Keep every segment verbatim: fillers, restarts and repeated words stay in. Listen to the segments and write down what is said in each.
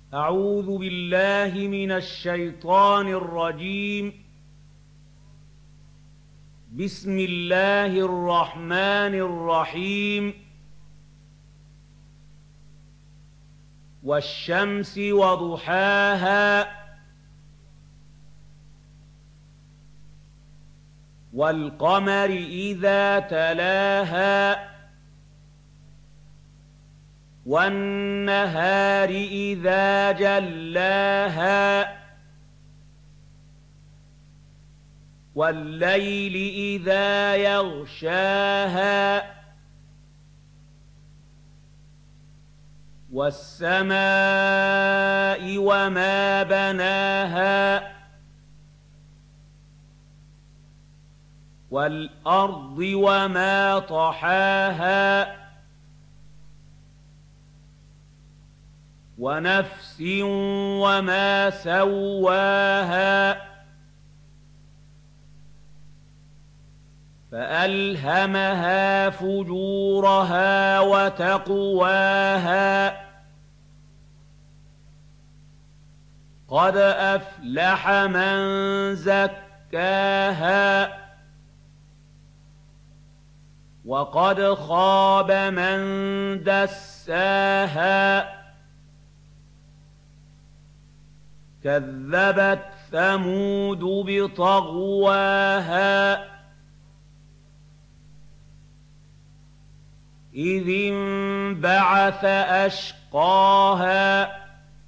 أعوذ بالله من الشيطان الرجيم. بسم الله الرحمن الرحيم. والشمس وضحاها والقمر إذا تلاها والنهار إذا جلاها والليل إذا يغشاها والسماء وما بناها والأرض وما طحاها ونفس وما سواها فألهمها فجورها وتقواها قد أفلح من زكاها وقد خاب من دساها كذبت ثمود بطغواها إذ انبعث أشقاها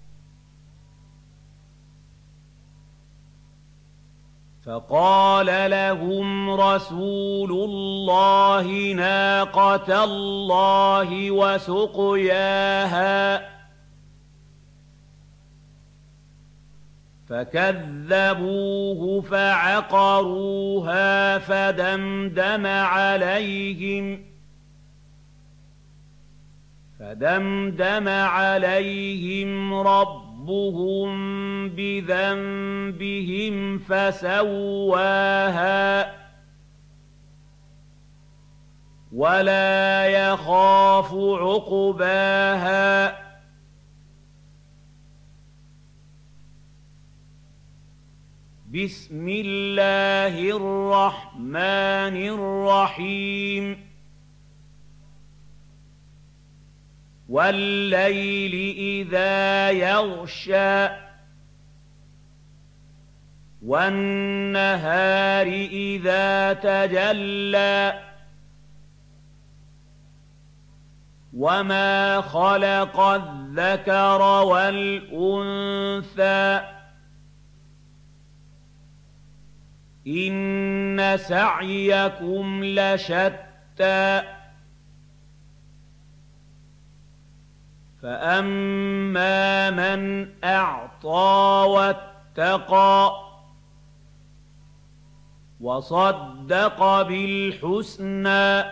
فقال لهم رسول الله ناقة الله وسقياها فكذبوه فعقروها فدمدم عليهم فدمدم عليهم ربهم بذنبهم فسواها ولا يخاف عقباها بسم الله الرحمن الرحيم والليل إذا يغشى والنهار إذا تجلى وما خلق الذكر والأنثى إن سعيكم لشتى فأما من أعطى واتقى وصدق بالحسنى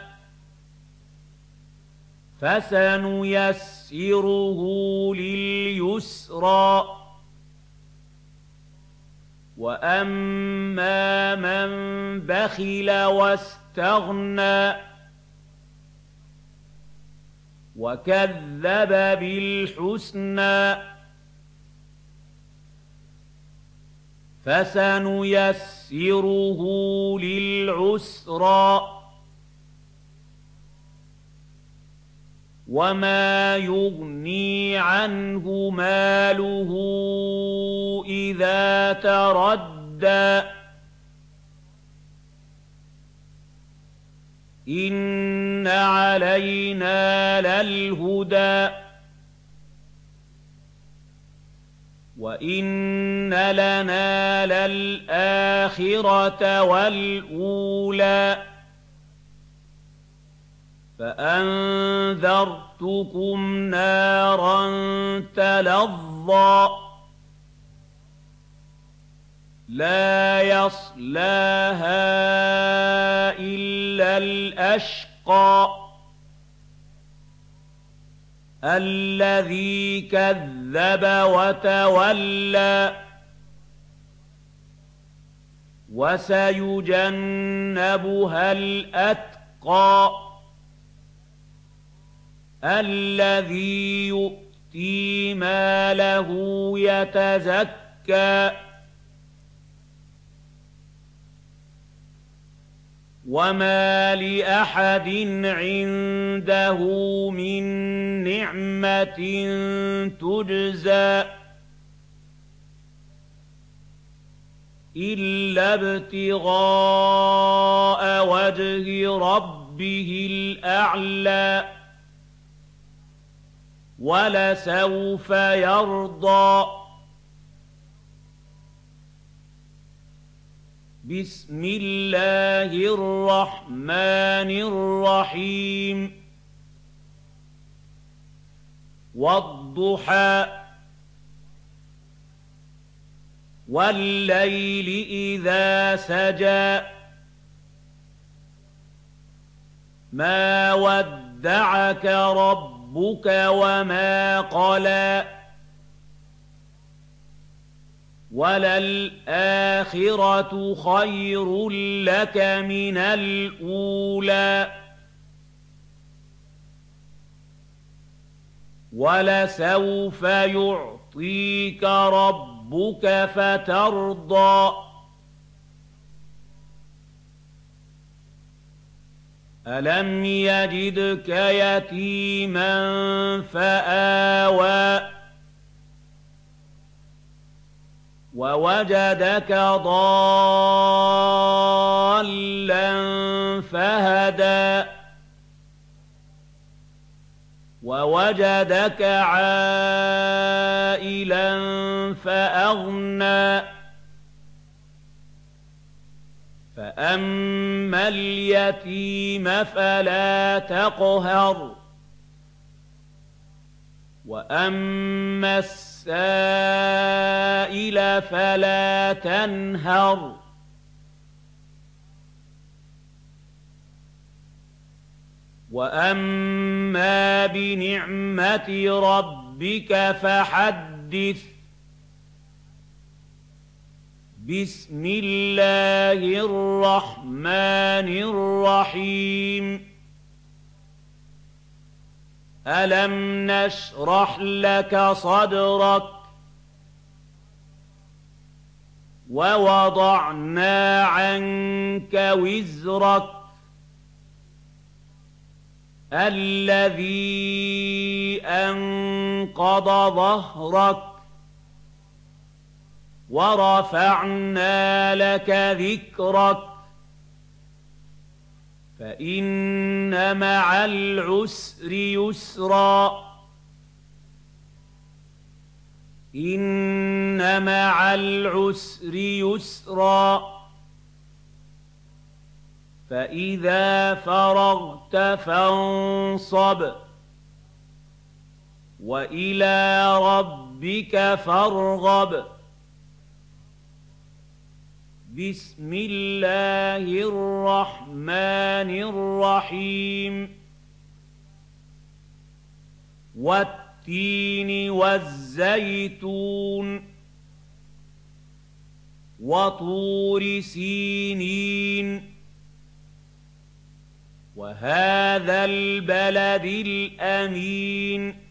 فسنيسره لليسرى وأما من بخل واستغنى وكذب بالحسنى فسنيسره للعسرى وما يغني عنه ماله إذا تردى إن علينا للهدى وإن لنا للآخرة والأولى فأنذرتكم نارا تلظى لا يصلاها إلا الأشقى الذي كذب وتولى وسيجنبها الأتقى الذي يؤتي يُؤْتِي مَالَهُ يَتَزَكَّىٰ وَمَا لِأَحَدٍ عِندَهُ مِن نِّعْمَةٍ تُجْزَىٰ إِلَّا ابْتِغَاءَ وَجْهِ رَبِّهِ الْأَعْلَىٰ وَلَسَوْفَ يَرْضَىٰ. بسم الله الرحمن الرحيم. وَالضُّحَىٰ وَاللَّيْلِ إِذَا سَجَىٰ مَا وَدَّعَكَ رَبُّكَ وَمَا قَلَىٰ وَلَلْآخِرَةُ خَيْرٌ لَّكَ مِنَ الْأُولَىٰ وَلَسَوْفَ يُعْطِيكَ رَبُّكَ فَتَرْضَىٰ. أَلَمْ يَجِدْكَ يَتِيمًا فَآوَىٰ وَوَجَدَكَ ضَالًّا فَهَدَىٰ وَوَجَدَكَ عَائِلًا فَأَغْنَىٰ فَأَمَّا الْيَتِيمَ فَلَا تَقْهَرْ وَأَمَّا السَّائِلَ فَلَا تَنْهَرْ. وَأَمَّا بِنِعْمَةِ رَبِّكَ فَحَدِّثْ. بسم الله الرحمن الرحيم. أَلَمْ نَشْرَحْ لَكَ صَدْرَكَ وَوَضَعْنَا عَنكَ وِزْرَكَ الَّذِي أَنقَضَ ظَهْرَكَ وَرَفَعْنَا لَكَ ذِكْرَكَ فَإِنَّ مَعَ الْعُسْرِ يُسْرًا إِنَّ مَعَ الْعُسْرِ يُسْرًا فَإِذَا فَرَغْتَ فَانصَبْ وَإِلَىٰ رَبِّكَ فَارْغَب. بسم الله الرحمن الرحيم. وَالتِّينِ وَالزَّيْتُونِ وَطُورِ سِينِينَ وَهَٰذَا الْبَلَدِ الْأَمِينِ.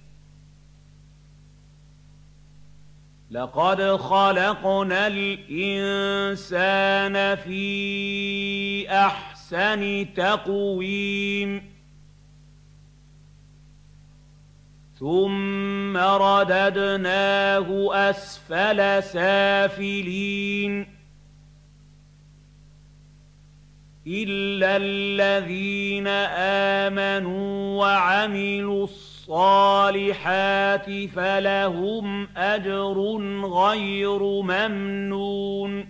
لَقَدْ خَلَقْنَا الْإِنسَانَ فِي أَحْسَنِ تَقْوِيمٍ ثُمَّ رَدَدْنَاهُ أَسْفَلَ سَافِلِينَ إِلَّا الَّذِينَ آمَنُوا وَعَمِلُوا الصَّالِحَاتِ فَلَهُمْ أَجْرٌ غَيْرُ مَمْنُونٍ.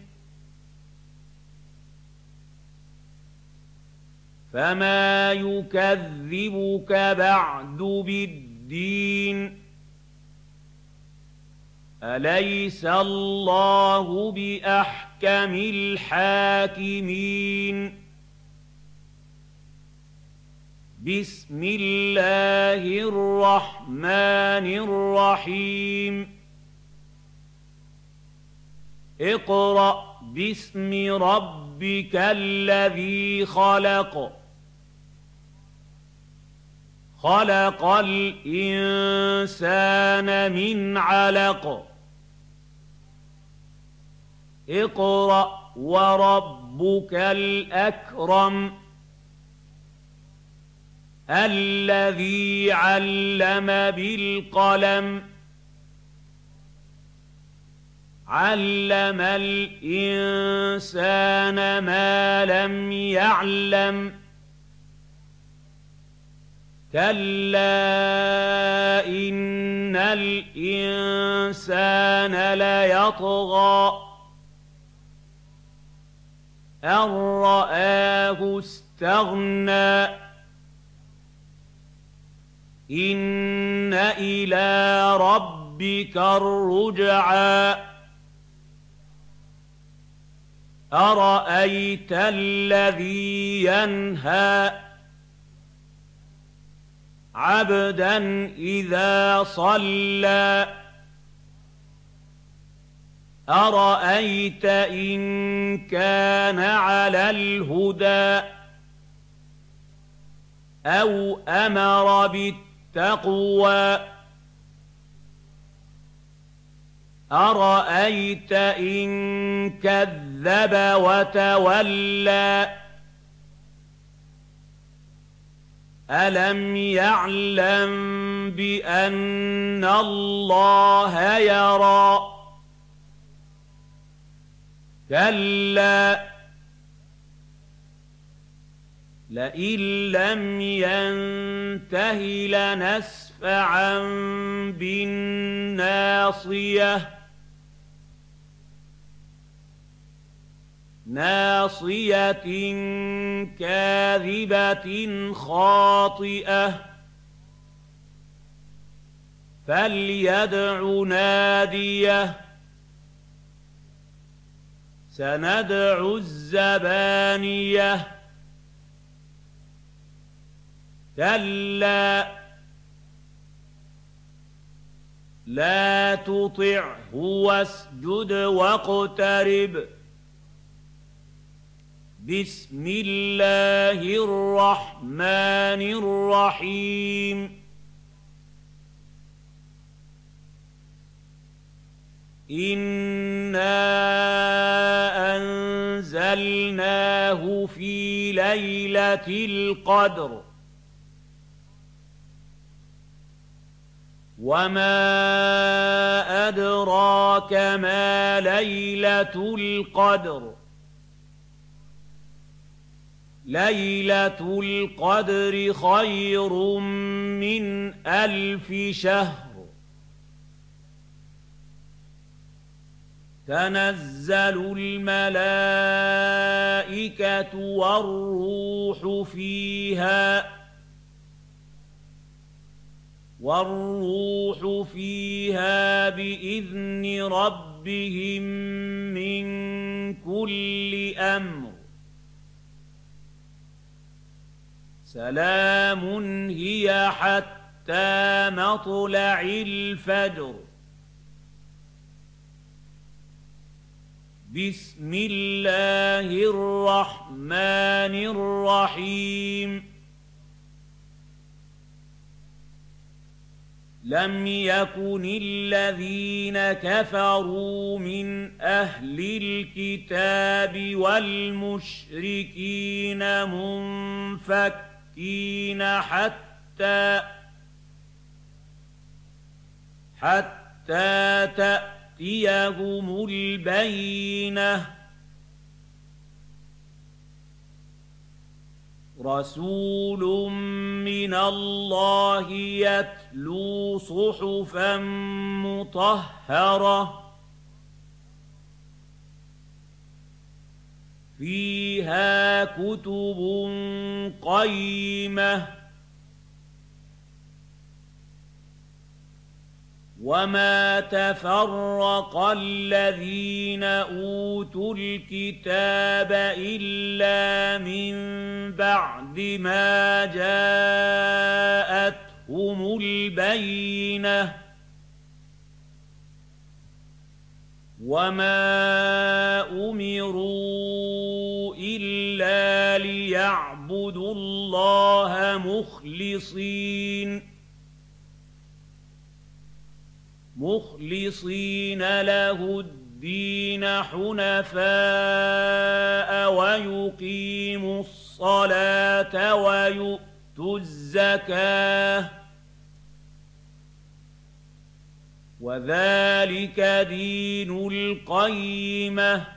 فَمَا يُكَذِّبُكَ بَعْدُ بِالدِّينِ. أَلَيْسَ اللَّهُ بِأَحْكَمِ الْحَاكِمِينَ. بسم الله الرحمن الرحيم. اقرأ باسم ربك الذي خلق خلق الإنسان من علق اقرأ وربك الأكرم الذي علم بالقلم علم الإنسان ما لم يعلم كلا إن الإنسان ليطغى أن رآه استغنى إن إلى ربك الرجعى أرأيت الذي ينهى عبدا إذا صلى أرأيت إن كان على الهدى أو أمر بالتقوى أرأيت إن كذب وتولى ألم يعلم بأن الله يرى كلا لئن لم ينته لنسفعا بالناصية ناصية كاذبة خاطئة فليدع ناديه سندع الزبانية كلا لا تطعه واسجد واقترب بسم الله الرحمن الرحيم إنا أنزلناه في ليلة القدر وما أدراك ما ليلة القدر ليلة القدر خير من ألف شهر تنزل الملائكة والروح فيها والروح فيها بإذن ربهم من كل أمر سلام هي حتى مطلع الفجر بسم الله الرحمن الرحيم لم يكن الذين كفروا من أهل الكتاب والمشركين منفكين حتى حتى تأتيهم البينة رسول من الله يتلو صحفا مطهرة فيها كتب قيمة وما تفرق الذين أوتوا الكتاب إلا من بعد ما جاءتهم البينة وما أمروا إلا ليعبدوا اعبدوا اللَّهَ مُخْلِصِينَ مُخْلِصِينَ لَهُ الدِّينَ حُنَفَاءَ وَيُقِيمُوا الصَّلَاةَ وَيُؤْتُوا الزَّكَاةَ وَذَلِكَ دِينُ الْقَيِّمَةِ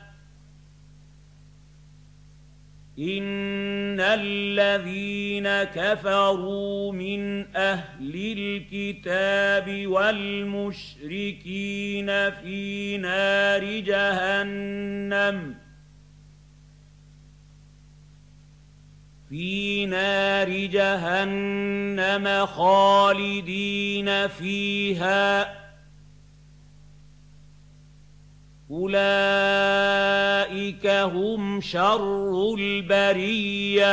إِنَّ الَّذِينَ كَفَرُوا مِنْ أَهْلِ الْكِتَابِ وَالْمُشْرِكِينَ فِي نَارِ جَهَنَّمَ فِي نَارِ جَهَنَّمَ خَالِدِينَ فِيهَا أُولَئِكَ هُمْ شَرُّ الْبَرِيَّةِ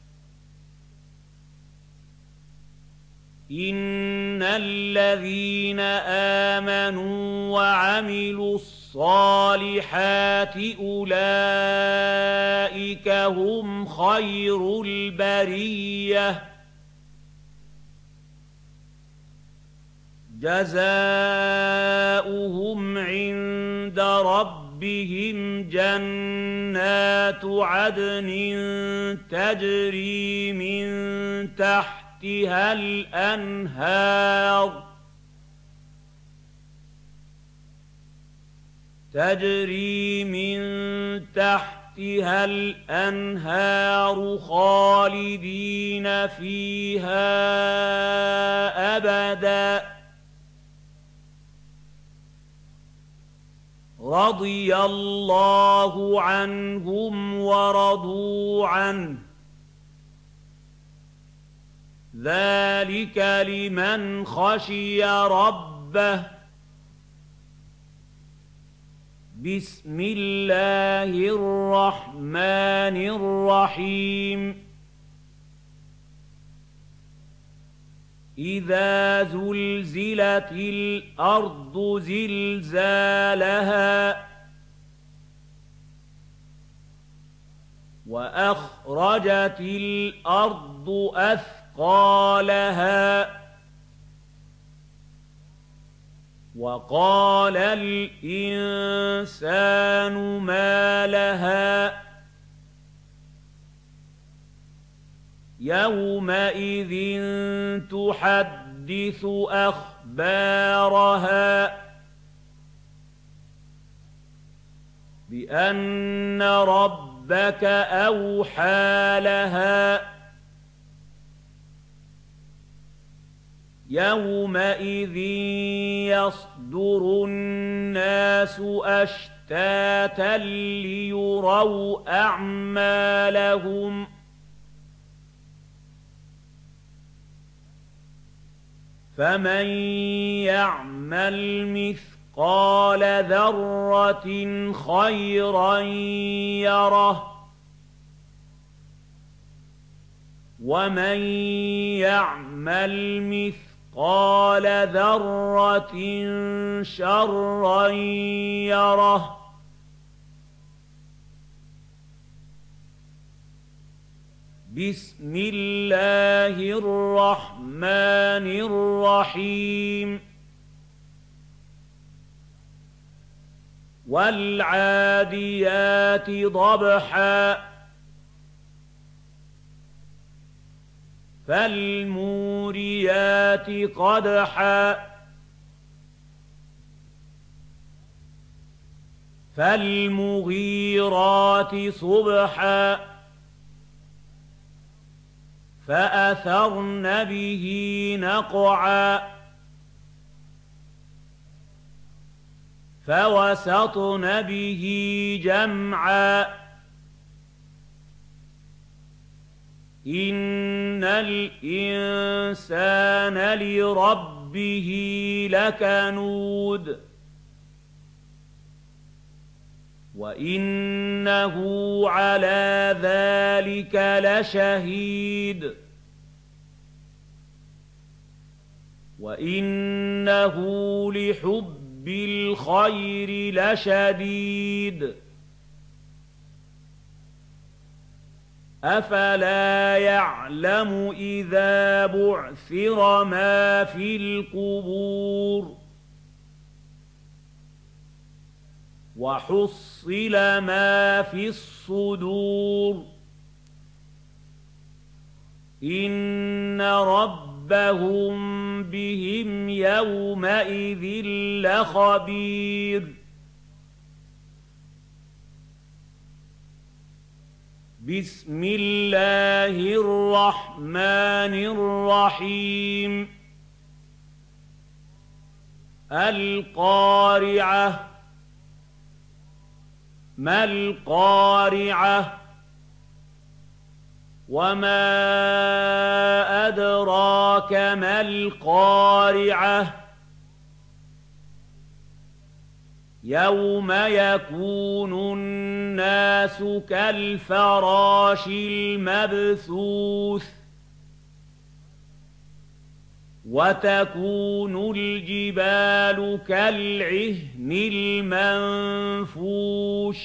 إِنَّ الَّذِينَ آمَنُوا وَعَمِلُوا الصَّالِحَاتِ أُولَئِكَ هُمْ خَيْرُ الْبَرِيَّةِ جَزَاؤُهُمْ عِندَ رَبِّهِمْ جَنَّاتُ عَدْنٍ تَجْرِي مِن تَحْتِهَا الْأَنْهَارُ تَجْرِي مِن تَحْتِهَا الْأَنْهَارُ خَالِدِينَ فِيهَا أَبَدًا رَضِيَ اللَّهُ عَنْهُمْ وَرَضُوا عَنْهُ ذَلِكَ لِمَنْ خَشِيَ رَبَّهُ بسم الله الرحمن الرحيم إذا زلزلت الأرض زلزالها وأخرجت الأرض أثقالها وقال الإنسان ما لها يومئذ تحدث أخبارها بأن ربك أوحى لها يومئذ يصدر الناس أشتاتا ليروا أعمالهم فمن يعمل مثقال ذرة خيرا يره ومن يعمل مثقال ذرة شرا يره بسم الله الرحمن الرحيم والعاديات ضبحا فالموريات قدحا فالمغيرات صبحا فأثرن به نقعا فوسطن به جمعا إن الإنسان لربه لكنود وإنه على ذلك لشهيد وإنه لحب الخير لشديد أَفَلَا يَعْلَمُ إِذَا بُعْثِرَ مَا فِي الْقُبُورِ وَحُصِّلَ مَا فِي الصُّدُورِ إِنَّ رَبَّهُم بِهِمْ يَوْمَئِذٍ لَّخَبِيرٌ بسم الله الرحمن الرحيم القارعة ما القارعة وما أدراك ما القارعة يوم يكون الناس كالفراش المبثوث وتكون الجبال كالعهن المنفوش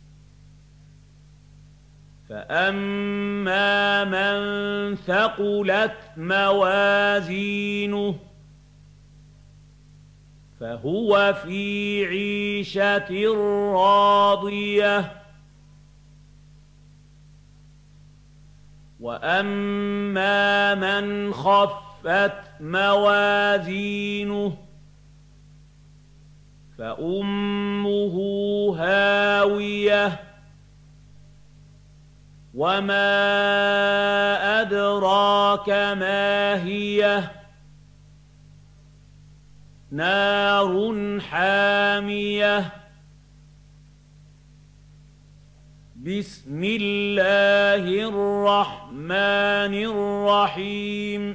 فأما من ثقلت موازينه فهو في عيشة راضية وأما من خفت موازينه فأمه هاوية وما أدراك ما هي نار حامية بسم الله الرحمن الرحيم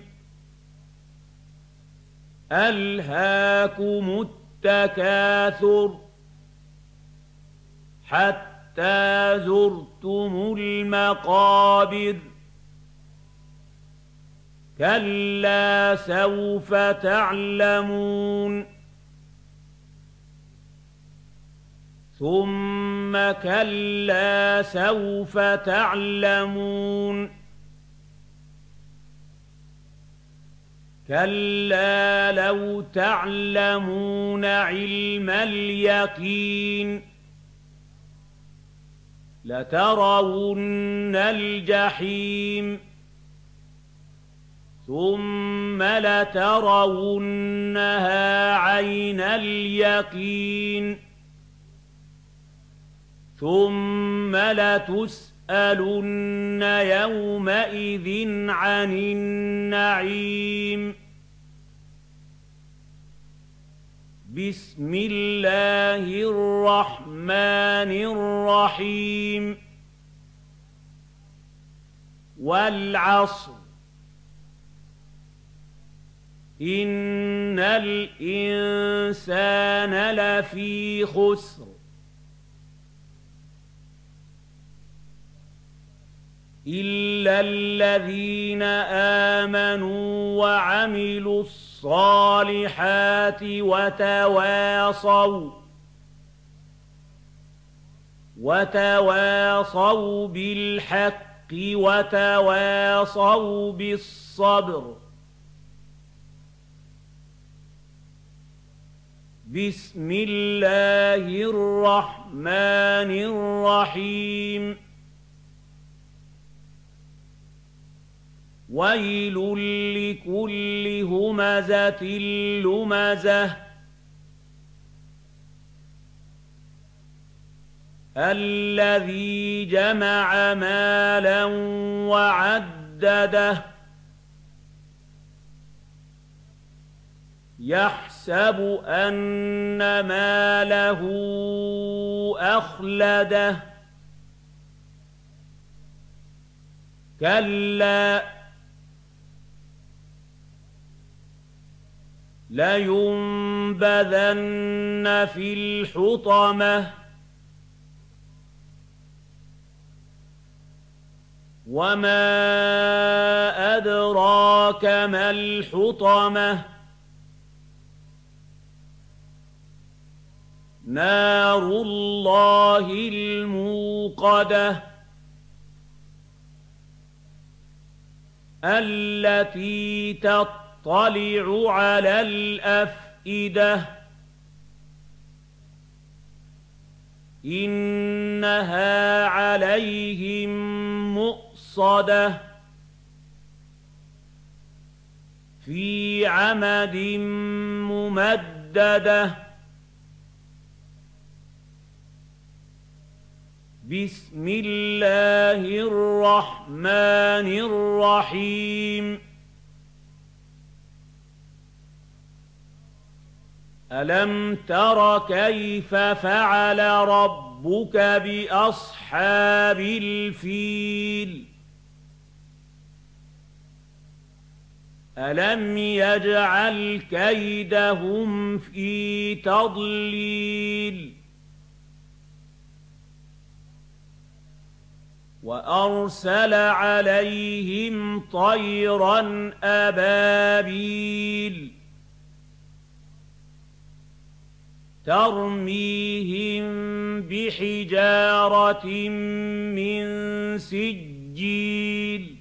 ألهاكم التكاثر حتى زرتم المقابر كلا سوف تعلمون ثم كلا سوف تعلمون كلا لو تعلمون علم اليقين لترون الجحيم ثم لترونها عين اليقين ثم لتسألن يومئذ عن النعيم بسم الله الرحمن الرحيم والعصر إن الإنسان لفي خسر إلا الذين آمنوا وعملوا الصالحات وتواصوا وتواصوا بالحق وتواصوا بالصبر بسم الله الرحمن الرحيم ويل لكل همزة لمزة الذي جمع مالا وعدده يحسب أن ماله أخلده كلا لينبذن في الحطمة وما أدراك ما الحطمة نار الله الموقدة التي تطلع على الأفئدة إنها عليهم مؤصدة في عمد ممددة بسم الله الرحمن الرحيم ألم تر كيف فعل ربك بأصحاب الفيل ألم يجعل كيدهم في تضليل وأرسل عليهم طيرا أبابيل ترميهم بحجارة من سجيل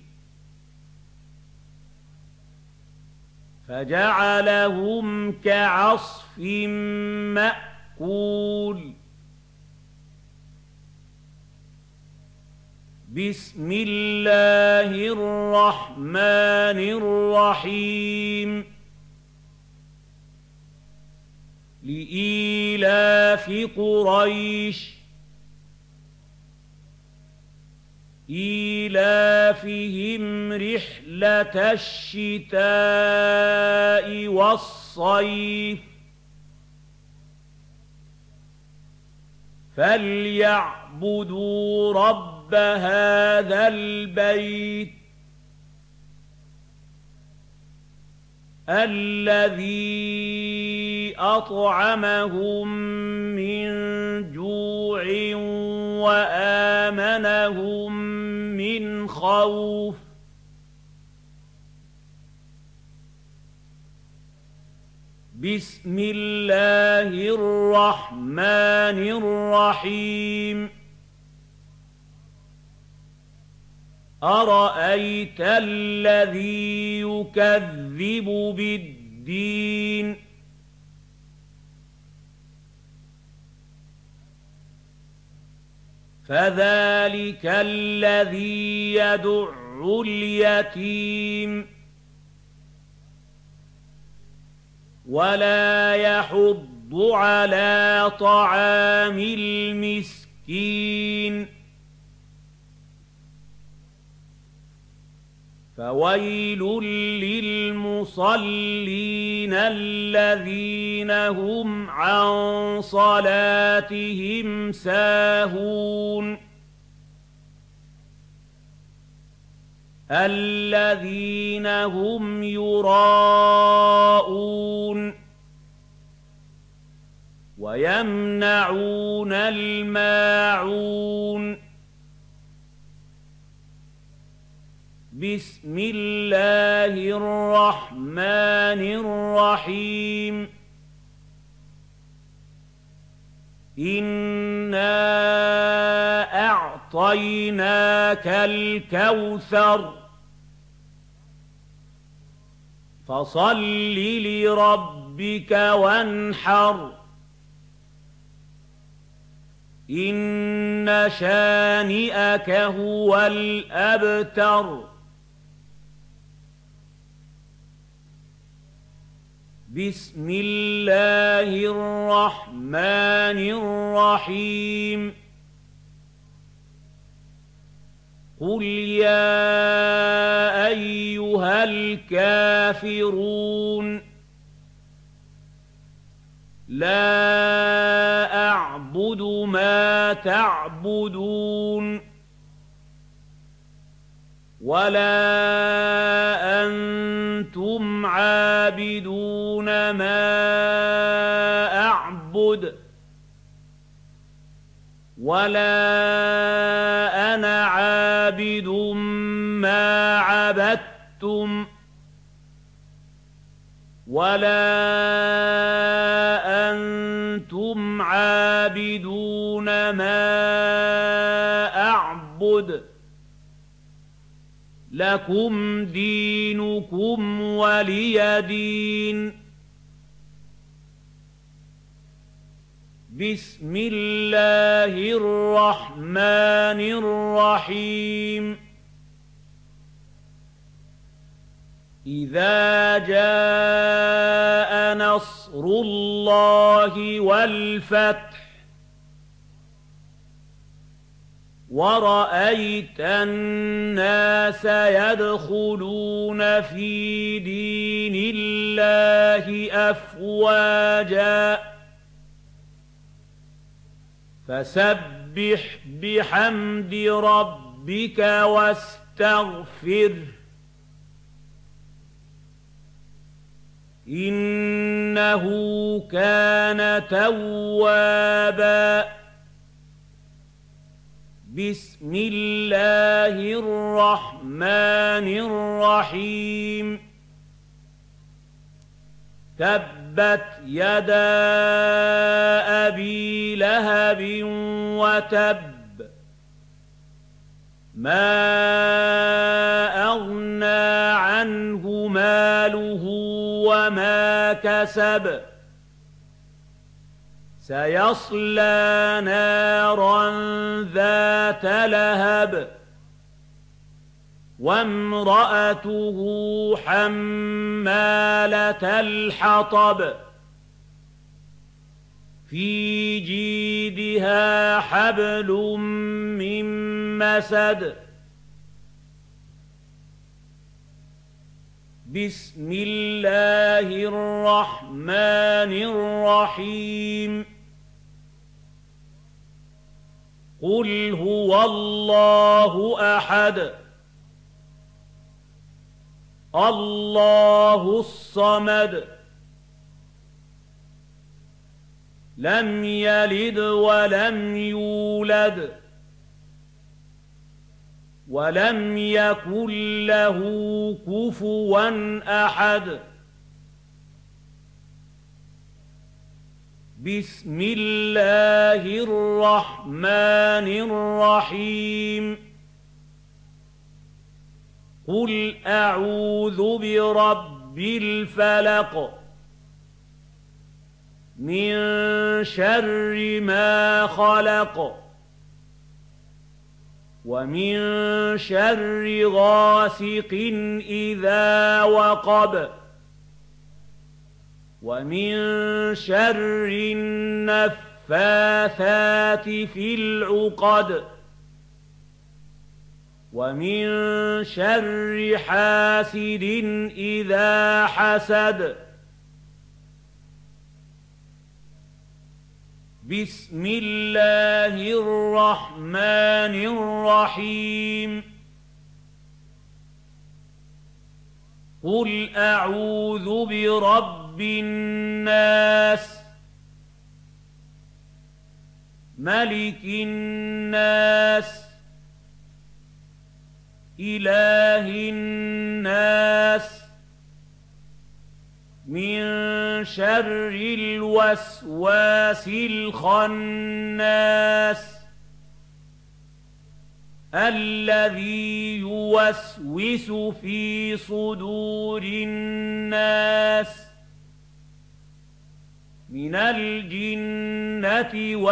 فجعلهم كعصف مأكول بسم الله الرحمن الرحيم لإيلاف قريش إيلافهم رحلة الشتاء والصيف فليعبدوا رب هذا البيت الذي أطعمهم من جوع وآمنهم من خوف بسم الله الرحمن الرحيم أرأيت الذي يكذب بالدين فذلك الذي يدع اليتيم ولا يحض على طعام المسكين فويل للمصلين الذين هم عن صلاتهم ساهون الذين هم يراءون ويمنعون الماعون بسم الله الرحمن الرحيم إنا أعطيناك الكوثر فصل لربك وانحر إن شانئك هو الأبتر بسم الله الرحمن الرحيم قل يا أيها الكافرون لا أعبد ما تعبدون ولا أنتم عابدون ما أعبد ولا أنا عابد ما عبدتم ولا أنتم عابدون ما أعبد لكم دينكم ولي دين. بسم الله الرحمن الرحيم. إذا جاء نصر الله والفتح ورأيت الناس يدخلون في دين الله أفواجا فسبح بحمد ربك واستغفره إنه كان توابا. بسم الله الرحمن الرحيم. تبت يدا أبي لهب وتب ما أغنى عنه ماله وما كسب سيصلى نارا ذات لهب وامرأته حمالة الحطب في جيدها حبل من مسد. بسم الله الرحمن الرحيم. قل هو الله أحد الله الصمد لم يلد ولم يولد ولم يكن له كفوا أحد. بسم الله الرحمن الرحيم. قل أعوذ برب الفلق من شر ما خلق ومن شر غاسق إذا وقب ومن شر النفاثات في العقد ومن شر حاسد إذا حسد. بسم الله الرحمن الرحيم. قل أعوذ برب الناس ملك الناس إله الناس من شر الوسواس الخناس الذي يوسوس في صدور الناس من الجنة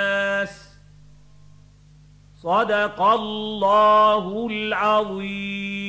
والناس. صدق الله العظيم.